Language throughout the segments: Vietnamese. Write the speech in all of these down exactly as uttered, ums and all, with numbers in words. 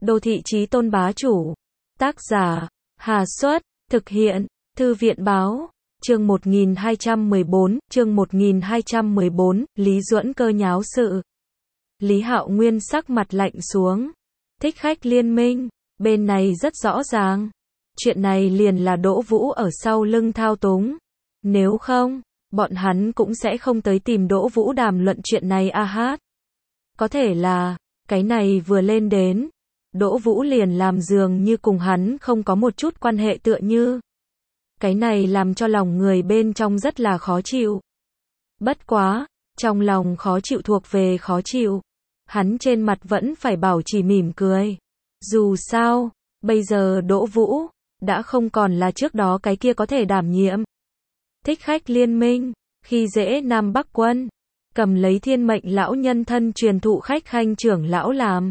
Đô thị chí tôn bá chủ. Tác giả, Hà Xuất, thực hiện, Thư viện báo, chương một nghìn hai trăm mười bốn, chương một nghìn hai trăm mười bốn, Lý Duẫn cơ nháo sự. Lý Hạo Nguyên sắc mặt lạnh xuống. Thích Khách Liên Minh, bên này rất rõ ràng. Chuyện này liền là Đỗ Vũ ở sau lưng thao túng. Nếu không, bọn hắn cũng sẽ không tới tìm Đỗ Vũ đàm luận chuyện này a hát. Có thể là, cái này vừa lên đến, Đỗ Vũ liền làm dường như cùng hắn không có một chút quan hệ tựa như. Cái này làm cho lòng người bên trong rất là khó chịu. Bất quá, trong lòng khó chịu thuộc về khó chịu. Hắn trên mặt vẫn phải bảo trì mỉm cười. Dù sao, bây giờ Đỗ Vũ đã không còn là trước đó cái kia có thể đảm nhiệm. Thích Khách Liên Minh, khi dễ Nam Bắc Quân, cầm lấy Thiên Mệnh lão nhân thân truyền thụ Khách Khanh trưởng lão làm.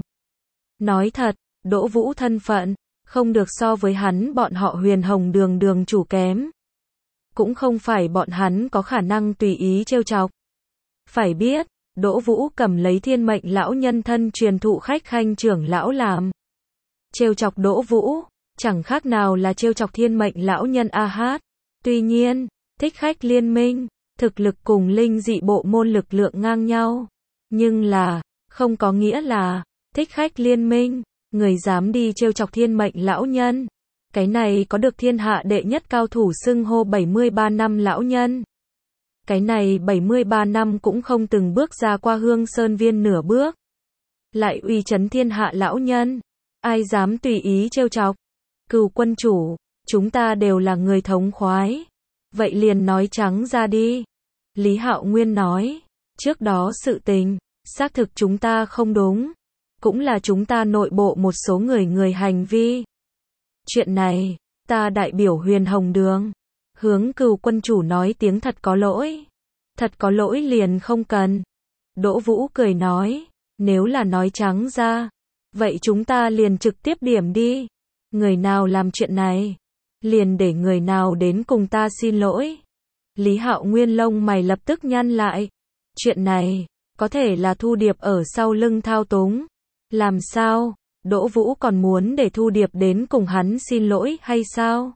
Nói thật, Đỗ Vũ thân phận không được so với hắn bọn họ Huyền Hồng Đường đường chủ kém. Cũng không phải bọn hắn có khả năng tùy ý trêu chọc. Phải biết, Đỗ Vũ cầm lấy Thiên Mệnh lão nhân thân truyền thụ Khách Khanh trưởng lão làm. Trêu chọc Đỗ Vũ, chẳng khác nào là trêu chọc Thiên Mệnh lão nhân a hát. Tuy nhiên, Thích Khách Liên Minh, thực lực cùng linh dị bộ môn lực lượng ngang nhau. Nhưng là, không có nghĩa là, Thích Khách Liên Minh, người dám đi trêu chọc Thiên Mệnh lão nhân. Cái này có được thiên hạ đệ nhất cao thủ xưng hô bảy mươi ba năm lão nhân. Cái này bảy mươi ba năm cũng không từng bước ra qua Hương Sơn Viên nửa bước. Lại uy chấn thiên hạ lão nhân. Ai dám tùy ý trêu chọc. Cừu quân chủ, chúng ta đều là người thống khoái. Vậy liền nói trắng ra đi. Lý Hạo Nguyên nói, trước đó sự tình, xác thực chúng ta không đúng. Cũng là chúng ta nội bộ một số người người hành vi. Chuyện này, ta đại biểu Huyền Hồng Đường. Hướng Cừu quân chủ nói tiếng thật có lỗi. Thật có lỗi liền không cần. Đỗ Vũ cười nói, nếu là nói trắng ra, vậy chúng ta liền trực tiếp điểm đi. Người nào làm chuyện này, liền để người nào đến cùng ta xin lỗi. Lý Hạo Nguyên lông mày lập tức nhăn lại. Chuyện này, có thể là Thu Điệp ở sau lưng thao túng. Làm sao, Đỗ Vũ còn muốn để Thu Điệp đến cùng hắn xin lỗi hay sao?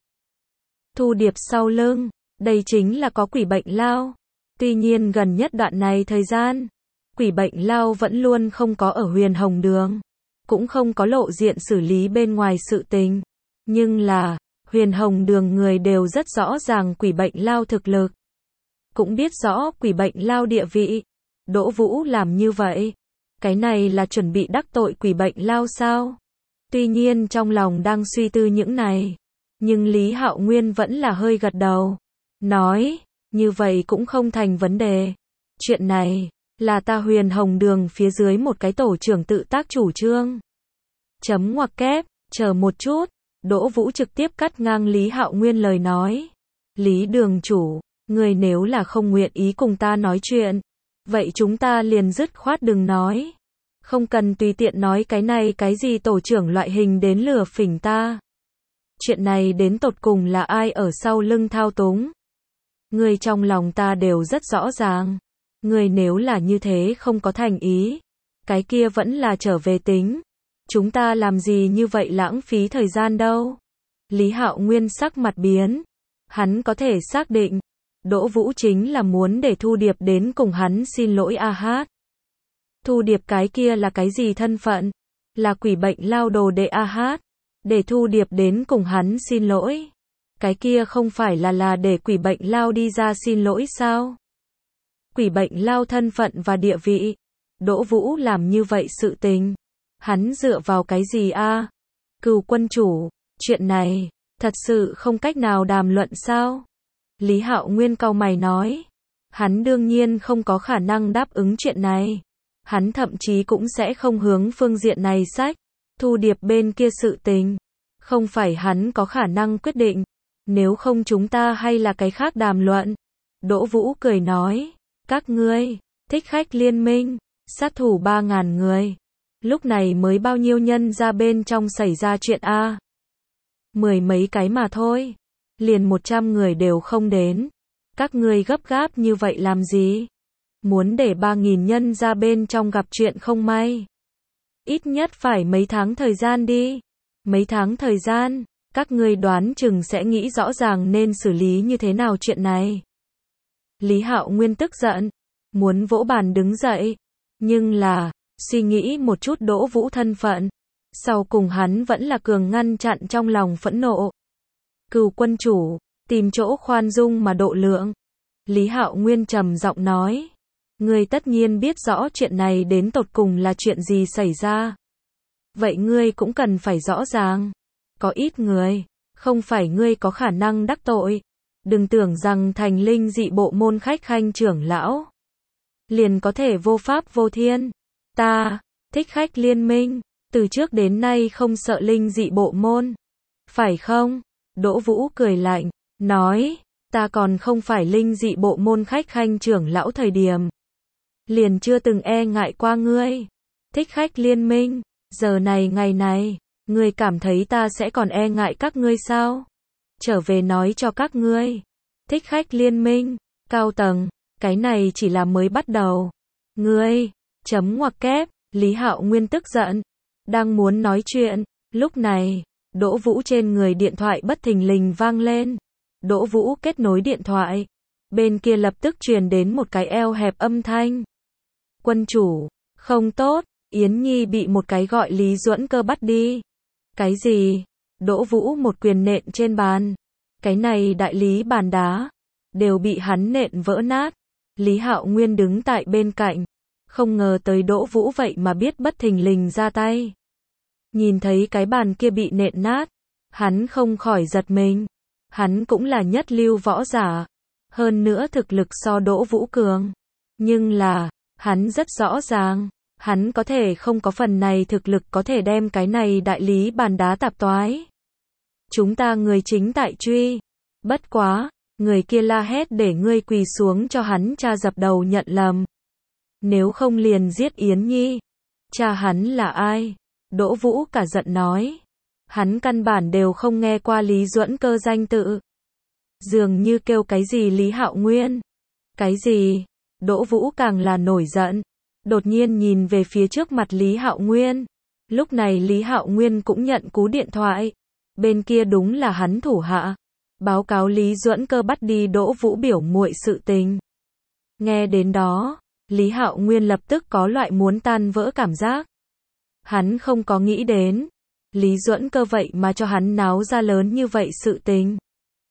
Thu Điệp sau lưng, đây chính là có quỷ bệnh lao. Tuy nhiên gần nhất đoạn này thời gian, quỷ bệnh lao vẫn luôn không có ở Huyền Hồng Đường. Cũng không có lộ diện xử lý bên ngoài sự tình. Nhưng là, Huyền Hồng Đường người đều rất rõ ràng quỷ bệnh lao thực lực. Cũng biết rõ quỷ bệnh lao địa vị. Đỗ Vũ làm như vậy, cái này là chuẩn bị đắc tội quỷ bệnh lao sao? Tuy nhiên trong lòng đang suy tư những này. Nhưng Lý Hạo Nguyên vẫn là hơi gật đầu. Nói, như vậy cũng không thành vấn đề. Chuyện này, là ta Huyền Hồng Đường phía dưới một cái tổ trưởng tự tác chủ trương. Chấm ngoặc kép, chờ một chút. Đỗ Vũ trực tiếp cắt ngang Lý Hạo Nguyên lời nói. Lý đường chủ, người nếu là không nguyện ý cùng ta nói chuyện, vậy chúng ta liền dứt khoát đừng nói. Không cần tùy tiện nói cái này cái gì tổ trưởng loại hình đến lừa phỉnh ta. Chuyện này đến tột cùng là ai ở sau lưng thao túng. Người trong lòng ta đều rất rõ ràng. Người nếu là như thế không có thành ý, cái kia vẫn là trở về tính. Chúng ta làm gì như vậy lãng phí thời gian đâu. Lý Hạo Nguyên sắc mặt biến. Hắn có thể xác định, Đỗ Vũ chính là muốn để Thu Điệp đến cùng hắn xin lỗi a hát. Thu Điệp cái kia là cái gì thân phận? Là quỷ bệnh lao đồ đệ a hát. Để Thu Điệp đến cùng hắn xin lỗi. Cái kia không phải là là để quỷ bệnh lao đi ra xin lỗi sao? Quỷ bệnh lao thân phận và địa vị. Đỗ Vũ làm như vậy sự tình. Hắn dựa vào cái gì a? À? Cừu quân chủ, chuyện này, thật sự không cách nào đàm luận sao? Lý Hạo Nguyên cau mày nói. Hắn đương nhiên không có khả năng đáp ứng chuyện này. Hắn thậm chí cũng sẽ không hướng phương diện này sách. Thu Điệp bên kia sự tình. Không phải hắn có khả năng quyết định. Nếu không chúng ta hay là cái khác đàm luận. Đỗ Vũ cười nói. Các ngươi, Thích Khách Liên Minh, sát thủ ba ngàn người. Lúc này mới bao nhiêu nhân ra bên trong xảy ra chuyện a? Mười mấy cái mà thôi. Liền một trăm người đều không đến. Các ngươi gấp gáp như vậy làm gì? Muốn để ba nghìn nhân ra bên trong gặp chuyện không may. Ít nhất phải mấy tháng thời gian đi. Mấy tháng thời gian, các ngươi đoán chừng sẽ nghĩ rõ ràng nên xử lý như thế nào chuyện này. Lý Hạo Nguyên tức giận, muốn vỗ bàn đứng dậy, nhưng là, suy nghĩ một chút Đỗ Vũ thân phận, sau cùng hắn vẫn là cường ngăn chặn trong lòng phẫn nộ. Cừu quân chủ, tìm chỗ khoan dung mà độ lượng. Lý Hạo Nguyên trầm giọng nói, ngươi tất nhiên biết rõ chuyện này đến tột cùng là chuyện gì xảy ra. Vậy ngươi cũng cần phải rõ ràng. Có ít người, không phải ngươi có khả năng đắc tội. Đừng tưởng rằng thành linh dị bộ môn khách khanh trưởng lão liền có thể vô pháp vô thiên. Ta, thích khách liên minh, từ trước đến nay không sợ linh dị bộ môn. Phải không? Đỗ Vũ cười lạnh, nói, ta còn không phải linh dị bộ môn khách khanh trưởng lão thời điểm. Liền chưa từng e ngại qua ngươi. Thích khách liên minh, giờ này ngày này, ngươi cảm thấy ta sẽ còn e ngại các ngươi sao? Trở về nói cho các ngươi. Thích khách liên minh, cao tầng, cái này chỉ là mới bắt đầu. Ngươi, chấm ngoặc kép, Lý Hạo Nguyên tức giận, đang muốn nói chuyện, lúc này, Đỗ Vũ trên người điện thoại bất thình lình vang lên. Đỗ Vũ kết nối điện thoại, bên kia lập tức truyền đến một cái eo hẹp âm thanh. Quân chủ, không tốt, Yến Nhi bị một cái gọi Lý Duẫn Cơ bắt đi. Cái gì? Đỗ Vũ một quyền nện trên bàn. Cái này đại lý bàn đá, đều bị hắn nện vỡ nát. Lý Hạo Nguyên đứng tại bên cạnh, không ngờ tới Đỗ Vũ vậy mà biết bất thình lình ra tay. Nhìn thấy cái bàn kia bị nện nát, hắn không khỏi giật mình. Hắn cũng là nhất lưu võ giả, hơn nữa thực lực so Đỗ Vũ cường. Nhưng là, hắn rất rõ ràng, hắn có thể không có phần này thực lực có thể đem cái này đại lý bàn đá tạp toái. Chúng ta người chính tại truy. Bất quá, người kia la hét để ngươi quỳ xuống cho hắn cha dập đầu nhận lầm. Nếu không liền giết Yến Nhi. Cha hắn là ai? Đỗ Vũ cả giận nói. Hắn căn bản đều không nghe qua Lý Duẫn Cơ danh tự. Dường như kêu cái gì Lý Hạo Nguyên. Cái gì? Đỗ Vũ càng là nổi giận. Đột nhiên nhìn về phía trước mặt Lý Hạo Nguyên. Lúc này Lý Hạo Nguyên cũng nhận cú điện thoại. Bên kia đúng là hắn thủ hạ. Báo cáo Lý Duẫn Cơ bắt đi Đỗ Vũ biểu muội sự tình. Nghe đến đó, Lý Hạo Nguyên lập tức có loại muốn tan vỡ cảm giác. Hắn không có nghĩ đến. Lý Duẫn Cơ vậy mà cho hắn náo ra lớn như vậy sự tình.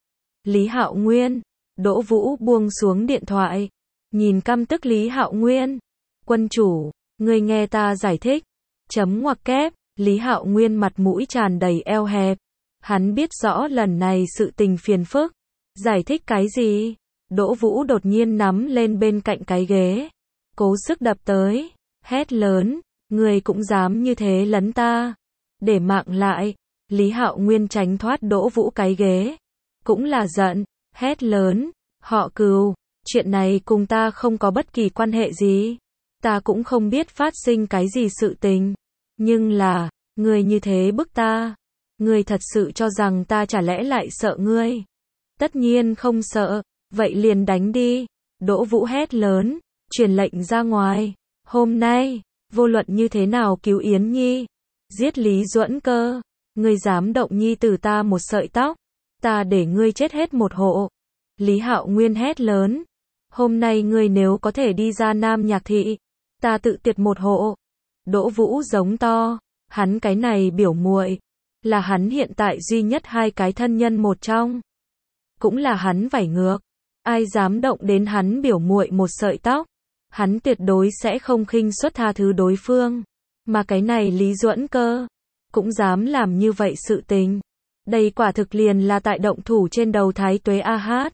Lý Hạo Nguyên, Đỗ Vũ buông xuống điện thoại. Nhìn căm tức Lý Hạo Nguyên. Quân chủ, ngươi nghe ta giải thích. Chấm ngoặc kép, Lý Hạo Nguyên mặt mũi tràn đầy eo hẹp. Hắn biết rõ lần này sự tình phiền phức. Giải thích cái gì? Đỗ Vũ đột nhiên nắm lên bên cạnh cái ghế. Cố sức đập tới. Hét lớn. Ngươi cũng dám như thế lấn ta. Để mạng lại. Lý Hạo Nguyên tránh thoát Đỗ Vũ cái ghế. Cũng là giận. Hét lớn. Họ Cừu. Chuyện này cùng ta không có bất kỳ quan hệ gì. Ta cũng không biết phát sinh cái gì sự tình. Nhưng là, ngươi như thế bức ta. Ngươi thật sự cho rằng ta chả lẽ lại sợ ngươi? Tất nhiên không sợ, vậy liền đánh đi. Đỗ Vũ hét lớn, truyền lệnh ra ngoài. Hôm nay, vô luận như thế nào cứu Yến Nhi, giết Lý Duẫn Cơ, ngươi dám động nhi tử ta một sợi tóc, ta để ngươi chết hết một hộ. Lý Hạo Nguyên hét lớn, hôm nay ngươi nếu có thể đi ra Nam Nhạc Thị, ta tự tiệt một hộ. Đỗ Vũ giống to, hắn cái này biểu muội là hắn hiện tại duy nhất hai cái thân nhân một trong. Cũng là hắn vảy ngược. Ai dám động đến hắn biểu muội một sợi tóc, hắn tuyệt đối sẽ không khinh suất tha thứ đối phương. Mà cái này Lý Duẫn Cơ, cũng dám làm như vậy sự tình. Đây quả thực liền là tại động thủ trên đầu Thái Tuế A Hát.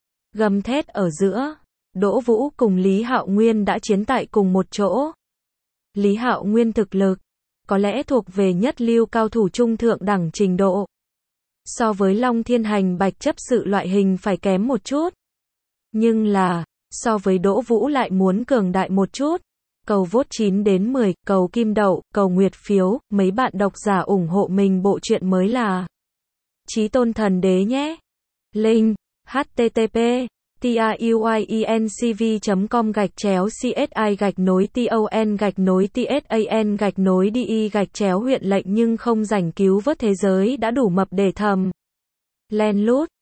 Gầm thét ở giữa, Đỗ Vũ cùng Lý Hạo Nguyên đã chiến tại cùng một chỗ. Lý Hạo Nguyên thực lực, có lẽ thuộc về nhất lưu cao thủ trung thượng đẳng trình độ. So với Long Thiên Hành Bạch chấp sự loại hình phải kém một chút. Nhưng là, so với Đỗ Vũ lại muốn cường đại một chút. Cầu vote chín đến mười, cầu kim đậu, cầu nguyệt phiếu, mấy bạn độc giả ủng hộ mình bộ truyện mới là Chí Tôn Thần Đế nhé. Link: H T T P tiuyinc v com gạch chéo csi gạch nối ton gạch nối tsan gạch nối đi gạch chéo huyện lệnh nhưng không rảnh cứu vớt thế giới đã đủ mập để thầm len lút.